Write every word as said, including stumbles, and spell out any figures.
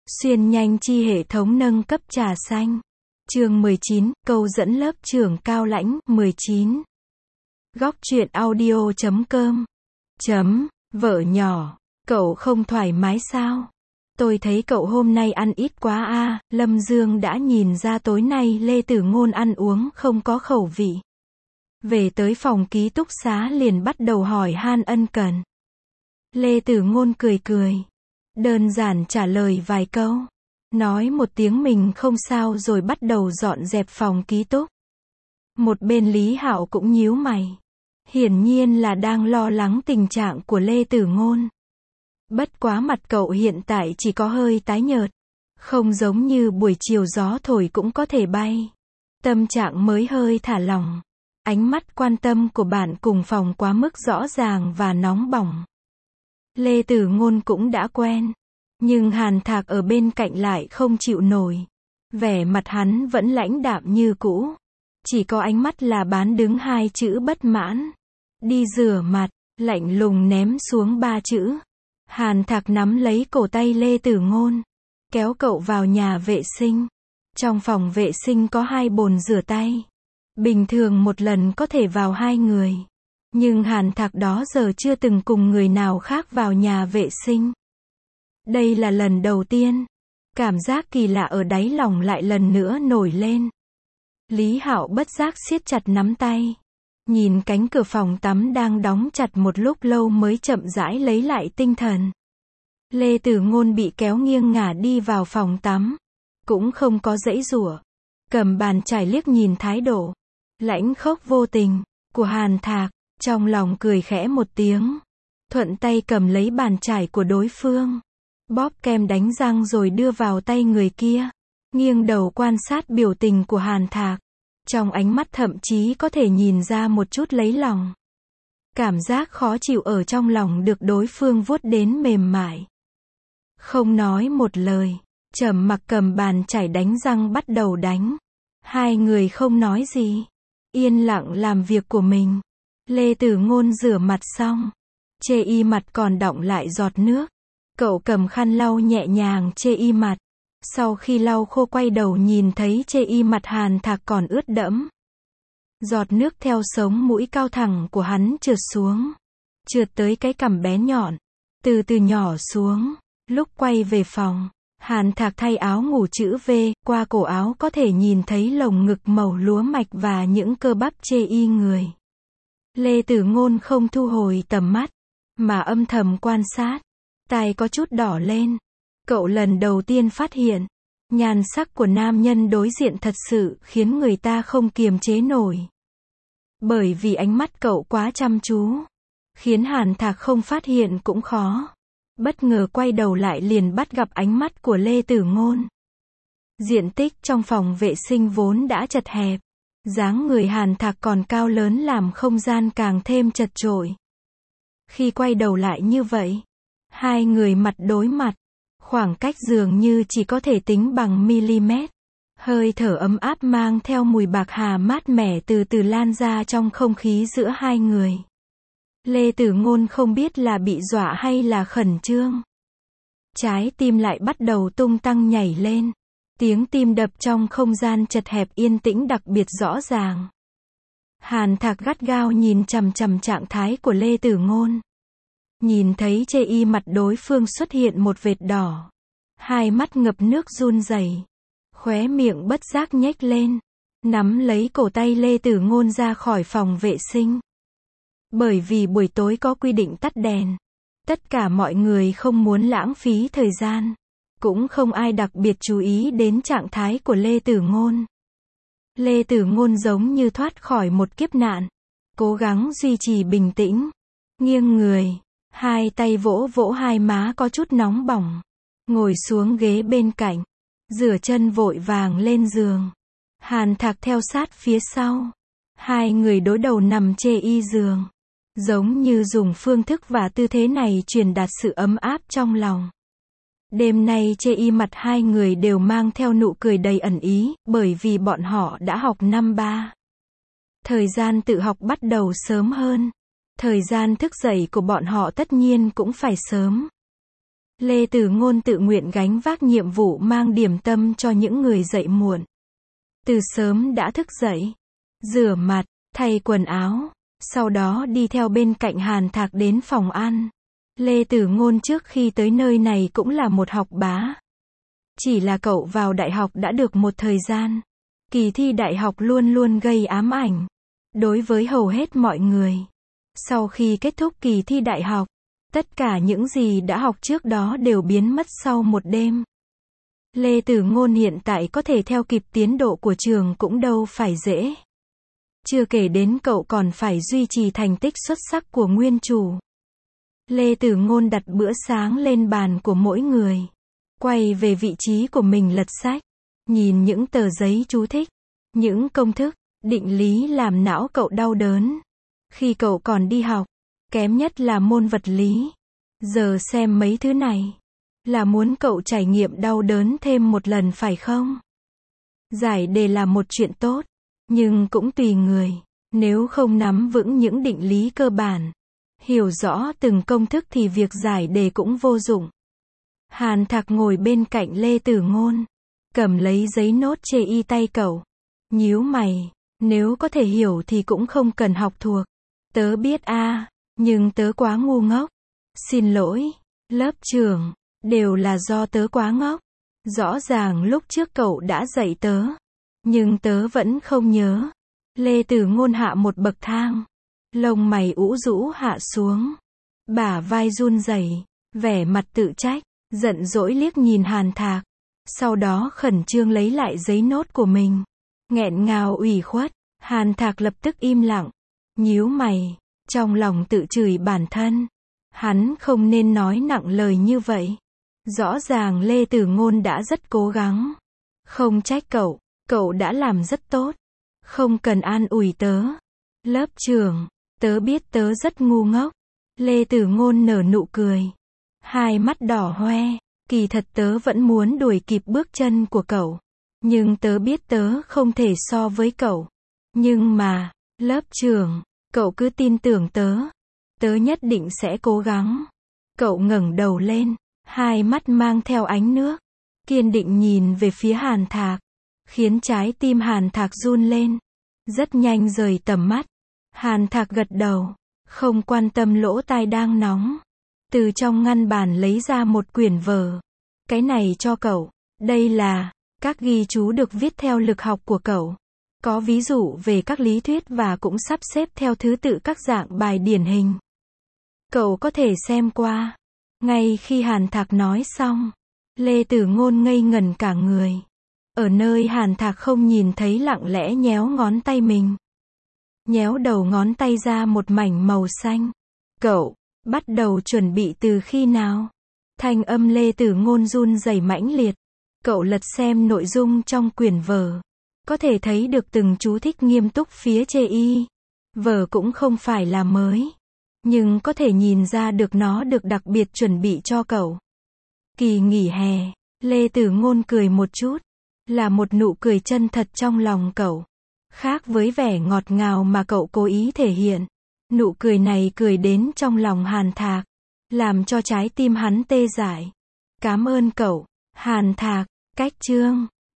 Xuyên nhanh chi hệ thống nâng cấp trà xanh. Chương mười chín, câu dẫn lớp trưởng cao lãnh. mười chín. Góc truyện audio chấm com. Chấm, vợ nhỏ, cậu không thoải mái sao? Tôi thấy cậu hôm nay ăn ít quá a. À. Lâm Dương đã nhìn ra tối nay Lê Tử Ngôn ăn uống không có khẩu vị. Về tới phòng ký túc xá liền bắt đầu hỏi han ân cần. Lê Tử Ngôn cười cười. Đơn giản trả lời vài câu. Nói một tiếng mình không sao rồi bắt đầu dọn dẹp phòng ký túc. Một bên Lý Hạo cũng nhíu mày. Hiển nhiên là đang lo lắng tình trạng của Lê Tử Ngôn. Bất quá mặt cậu hiện tại chỉ có hơi tái nhợt. Không giống như buổi chiều gió thổi cũng có thể bay. Tâm trạng mới hơi thả lỏng. Ánh mắt quan tâm của bạn cùng phòng quá mức rõ ràng và nóng bỏng. Lê Tử Ngôn cũng đã quen. Nhưng Hàn Thạc ở bên cạnh lại không chịu nổi. Vẻ mặt hắn vẫn lãnh đạm như cũ. Chỉ có ánh mắt là bán đứng hai chữ bất mãn. Đi rửa mặt, lạnh lùng ném xuống ba chữ. Hàn Thạc nắm lấy cổ tay Lê Tử Ngôn. Kéo cậu vào nhà vệ sinh. Trong phòng vệ sinh có hai bồn rửa tay. Bình thường một lần có thể vào hai người. Nhưng Hàn Thạc đó giờ chưa từng cùng người nào khác vào nhà vệ sinh. Đây là lần đầu tiên. Cảm giác kỳ lạ ở đáy lòng lại lần nữa nổi lên. Lý Hạo bất giác siết chặt nắm tay. Nhìn cánh cửa phòng tắm đang đóng chặt một lúc lâu mới chậm rãi lấy lại tinh thần. Lê Tử Ngôn bị kéo nghiêng ngả đi vào phòng tắm. Cũng không có giãy giụa. Cầm bàn chải liếc nhìn thái độ lãnh khốc vô tình của Hàn Thạc. Trong lòng cười khẽ một tiếng. Thuận tay cầm lấy bàn chải của đối phương. Bóp kem đánh răng rồi đưa vào tay người kia. Nghiêng đầu quan sát biểu tình của Hàn Thạc. Trong ánh mắt thậm chí có thể nhìn ra một chút lấy lòng. Cảm giác khó chịu ở trong lòng được đối phương vuốt đến mềm mại. Không nói một lời. Trầm mặc cầm bàn chải đánh răng bắt đầu đánh. Hai người không nói gì. Yên lặng làm việc của mình. Lê Tử Ngôn rửa mặt xong. Chê y mặt còn đọng lại giọt nước. Cậu cầm khăn lau nhẹ nhàng chê y mặt. Sau khi lau khô quay đầu nhìn thấy chê y mặt Hàn Thạc còn ướt đẫm. Giọt nước theo sống mũi cao thẳng của hắn trượt xuống. Trượt tới cái cằm bé nhọn. Từ từ nhỏ xuống. Lúc quay về phòng, Hàn Thạc thay áo ngủ chữ V. Qua cổ áo có thể nhìn thấy lồng ngực màu lúa mạch và những cơ bắp chê y người. Lê Tử Ngôn không thu hồi tầm mắt. Mà âm thầm quan sát. Tai có chút đỏ lên. Cậu lần đầu tiên phát hiện. Nhan sắc của nam nhân đối diện thật sự khiến người ta không kiềm chế nổi. Bởi vì ánh mắt cậu quá chăm chú. Khiến Hàn Thạc không phát hiện cũng khó. Bất ngờ quay đầu lại liền bắt gặp ánh mắt của Lê Tử Ngôn. Diện tích trong phòng vệ sinh vốn đã chật hẹp. Dáng người Hàn Thạc còn cao lớn làm không gian càng thêm chật chội. Khi quay đầu lại như vậy. Hai người mặt đối mặt. Khoảng cách dường như chỉ có thể tính bằng mm. Hơi thở ấm áp mang theo mùi bạc hà mát mẻ từ từ lan ra trong không khí giữa hai người. Lê Tử Ngôn không biết là bị dọa hay là khẩn trương. Trái tim lại bắt đầu tung tăng nhảy lên. Tiếng tim đập trong không gian chật hẹp yên tĩnh đặc biệt rõ ràng. Hàn Thạc gắt gao nhìn chằm chằm trạng thái của Lê Tử Ngôn. Nhìn thấy chê y mặt đối phương xuất hiện một vệt đỏ. Hai mắt ngập nước run rẩy. Khóe miệng bất giác nhếch lên. Nắm lấy cổ tay Lê Tử Ngôn ra khỏi phòng vệ sinh. Bởi vì buổi tối có quy định tắt đèn. Tất cả mọi người không muốn lãng phí thời gian. Cũng không ai đặc biệt chú ý đến trạng thái của Lê Tử Ngôn. Lê Tử Ngôn giống như thoát khỏi một kiếp nạn. Cố gắng duy trì bình tĩnh. Nghiêng người. Hai tay vỗ vỗ hai má có chút nóng bỏng. Ngồi xuống ghế bên cạnh. Rửa chân vội vàng lên giường. Hàn Thạc theo sát phía sau. Hai người đối đầu nằm chê y giường. Giống như dùng phương thức và tư thế này truyền đạt sự ấm áp trong lòng. Đêm nay chê y mặt hai người đều mang theo nụ cười đầy ẩn ý, bởi vì bọn họ đã học năm ba. Thời gian tự học bắt đầu sớm hơn. Thời gian thức dậy của bọn họ tất nhiên cũng phải sớm. Lê Tử Ngôn tự nguyện gánh vác nhiệm vụ mang điểm tâm cho những người dậy muộn. Từ sớm đã thức dậy, rửa mặt, thay quần áo, sau đó đi theo bên cạnh Hàn Thạc đến phòng ăn. Lê Tử Ngôn trước khi tới nơi này cũng là một học bá. Chỉ là cậu vào đại học đã được một thời gian. Kỳ thi đại học luôn luôn gây ám ảnh đối với hầu hết mọi người. Sau khi kết thúc kỳ thi đại học, tất cả những gì đã học trước đó đều biến mất sau một đêm. Lê Tử Ngôn hiện tại có thể theo kịp tiến độ của trường cũng đâu phải dễ. Chưa kể đến cậu còn phải duy trì thành tích xuất sắc của nguyên chủ. Lê Tử Ngôn đặt bữa sáng lên bàn của mỗi người. Quay về vị trí của mình lật sách. Nhìn những tờ giấy chú thích. Những công thức, định lý làm não cậu đau đớn. Khi cậu còn đi học, kém nhất là môn vật lý. Giờ xem mấy thứ này, là muốn cậu trải nghiệm đau đớn thêm một lần phải không? Giải đề là một chuyện tốt, nhưng cũng tùy người. Nếu không nắm vững những định lý cơ bản, hiểu rõ từng công thức thì việc giải đề cũng vô dụng. Hàn Thạc ngồi bên cạnh Lê Tử Ngôn, cầm lấy giấy nốt chê y tay cậu. Nhíu mày, nếu có thể hiểu thì cũng không cần học thuộc. Tớ biết a, à, nhưng tớ quá ngu ngốc. Xin lỗi, lớp trưởng, đều là do tớ quá ngốc. Rõ ràng lúc trước cậu đã dạy tớ, nhưng tớ vẫn không nhớ. Lê Tử Ngôn hạ một bậc thang, lông mày ủ rũ hạ xuống, bả vai run rẩy, vẻ mặt tự trách, giận dỗi liếc nhìn Hàn Thạc, sau đó khẩn trương lấy lại giấy nốt của mình, nghẹn ngào ủy khuất. Hàn Thạc lập tức im lặng, nhíu mày, trong lòng tự chửi bản thân, hắn không nên nói nặng lời như vậy. Rõ ràng Lê Tử Ngôn đã rất cố gắng, không trách cậu, cậu đã làm rất tốt, không cần an ủi tớ. Lớp trưởng, tớ biết tớ rất ngu ngốc. Lê Tử Ngôn nở nụ cười, hai mắt đỏ hoe, kỳ thật tớ vẫn muốn đuổi kịp bước chân của cậu, nhưng tớ biết tớ không thể so với cậu. Nhưng mà, lớp trưởng, cậu cứ tin tưởng tớ, tớ nhất định sẽ cố gắng. Cậu ngẩng đầu lên, hai mắt mang theo ánh nước, kiên định nhìn về phía Hàn Thạc, khiến trái tim Hàn Thạc run lên, rất nhanh rời tầm mắt. Hàn Thạc gật đầu, không quan tâm lỗ tai đang nóng, từ trong ngăn bàn lấy ra một quyển vở. Cái này cho cậu, đây là các ghi chú được viết theo lực học của cậu. Có ví dụ về các lý thuyết và cũng sắp xếp theo thứ tự các dạng bài điển hình. Cậu có thể xem qua. Ngay khi Hàn Thạc nói xong, Lê Tử Ngôn ngây ngẩn cả người. Ở nơi Hàn Thạc không nhìn thấy lặng lẽ nhéo ngón tay mình. Nhéo đầu ngón tay ra một mảnh màu xanh. Cậu, bắt đầu chuẩn bị từ khi nào? Thanh âm Lê Tử Ngôn run rẩy mãnh liệt. Cậu lật xem nội dung trong quyển vở. Có thể thấy được từng chú thích nghiêm túc phía chê y. Vở cũng không phải là mới, nhưng có thể nhìn ra được nó được đặc biệt chuẩn bị cho cậu. Kỳ nghỉ hè, Lê Tử Ngôn cười một chút, là một nụ cười chân thật trong lòng cậu. Khác với vẻ ngọt ngào mà cậu cố ý thể hiện. Nụ cười này cười đến trong lòng Hàn Thạc, làm cho trái tim hắn tê dại. Cảm ơn cậu, Hàn Thạc. Cách chương